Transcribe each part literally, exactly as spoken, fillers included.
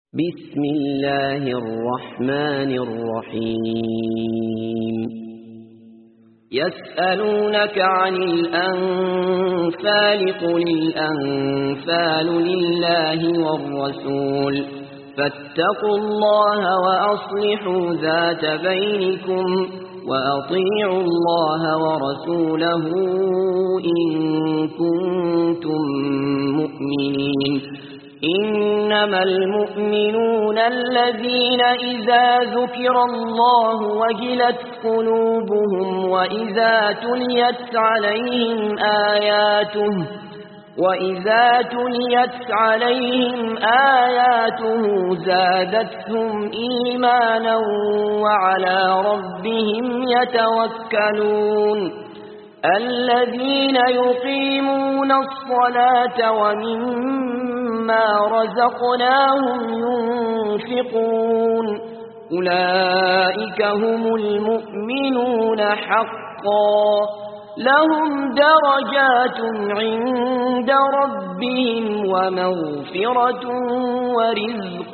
بسم الله الرحمن الرحيم يسألونك عن الأنفال قل الأنفال لله والرسول فاتقوا الله وأصلحوا ذات بينكم وأطيعوا الله ورسوله إن كنتم مؤمنين إنما المؤمنون الذين إذا ذكر الله وجلت قلوبهم وإذا تليت عليهم آياته وإذا تليت عليهم آياته زادتهم إيمانا وعلى ربهم يتوكلون الذين يقيمون الصلاة ومما رزقناهم ينفقون أولئك هم المؤمنون حقا لهم درجات عند ربهم ومغفرة ورزق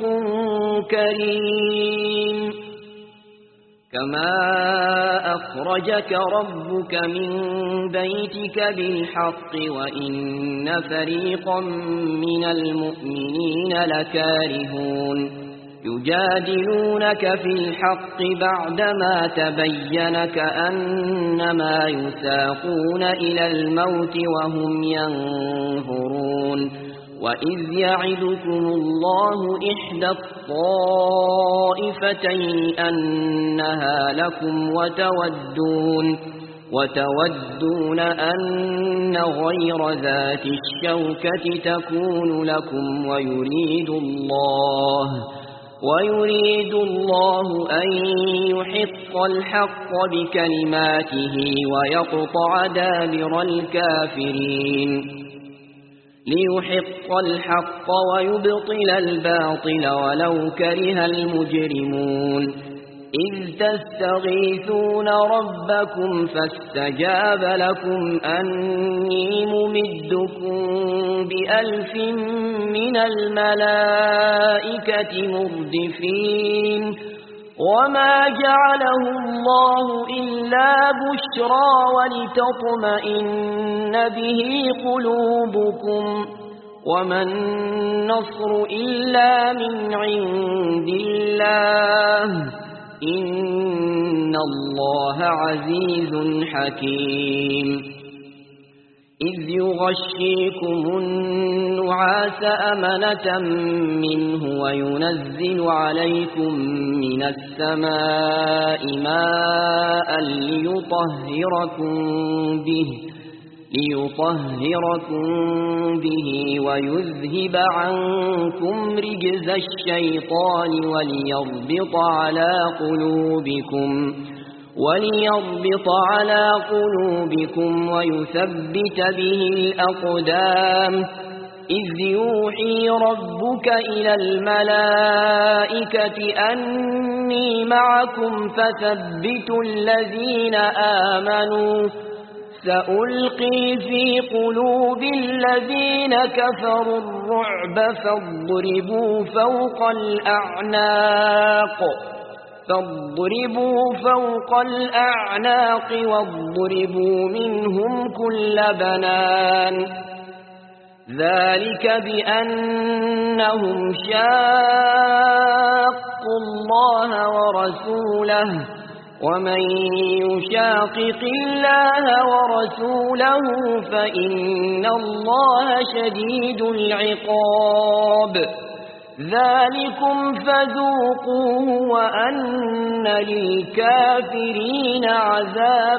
كريم كما أخرجك ربك من بيتك بالحق وإن فريقا من المؤمنين لكارهون يجادلونك في الحق بعدما تبين كأنما يساقون إلى الموت وهم ينظرون وإذ يعدكم الله إحدى الطائفتين أنها لكم وتودون وتودون أن غير ذات الشوكة تكون لكم ويريد الله ويريد الله أن يحق الحق بكلماته ويقطع دابر الكافرين ليحق الحق ويبطل الباطل ولو كره المجرمون إذ تستغيثون ربكم فاستجاب لكم أني ممدكم بألف من الملائكة مردفين وما جعله الله إلا بشرى ولتطمئن به قلوبكم وما النصر إلا من عند الله إن الله عزيز حكيم إذ يغشيكم النعاس أمنة منه وينزل عليكم من السماء ماء ليطهركم به ليطهركم به ويذهب عنكم رجز الشيطان وليربط على قلوبكم وليربط على قلوبكم ويثبت به الأقدام إذ يوحي ربك إلى الملائكة أني معكم فثبتوا الذين آمنوا سألقي في قلوب الذين كفروا الرعب فاضربوا فوق الأعناق فاضربوا فوق الأعناق واضربوا منهم كل بنان ذلك بأنهم شاقوا الله ورسوله ومن يشاقق الله ورسوله فإن الله شديد العقاب ذلكم فذوقوه وأن للكافرين عذاب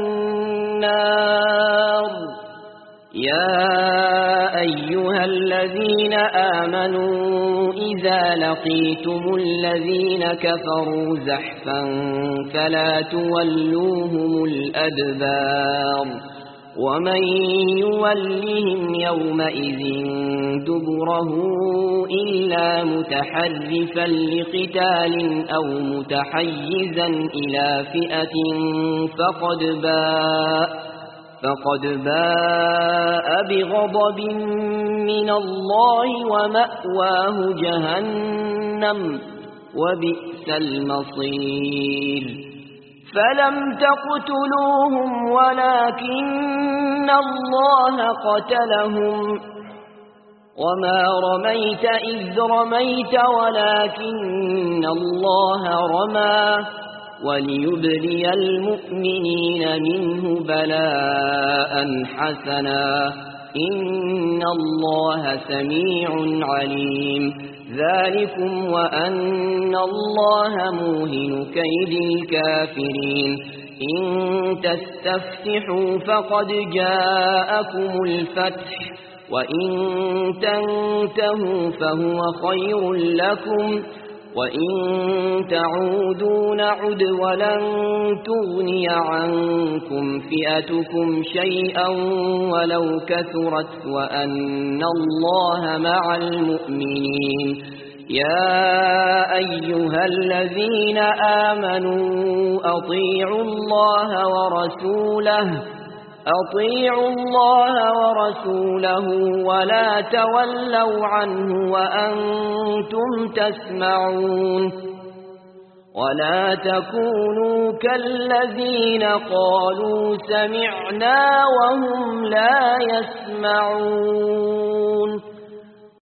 النار يا أيها الذين آمنوا إذا لقيتم الذين كفروا زحفا فلا تولوهم الأدبار ومن يولهم يومئذ دبره إلا متحرفا لقتال أو متحيزا إلى فئة فقد باء فقد باء بغضب من الله ومأواه جهنم وبئس المصير فلم تقتلوهم ولكن الله قتلهم وما رميت إذ رميت ولكن الله رمى وليبلي المؤمنين منه بلاء حسنا إن الله سميع عليم ذلكم وأن الله موهن كيد الكافرين إن تستفتحوا فقد جاءكم الفتح وإن تنتهوا فهو خير لكم وإن تعودوا نعد ولن تغني عنكم فئتكم شيئا ولو كثرت وأن الله مع المؤمنين يا أيها الذين آمنوا أطيعوا الله ورسوله أطيعوا الله ورسوله ولا تولوا عنه وأنتم تسمعون ولا تكونوا كالذين قالوا سمعنا وهم لا يسمعون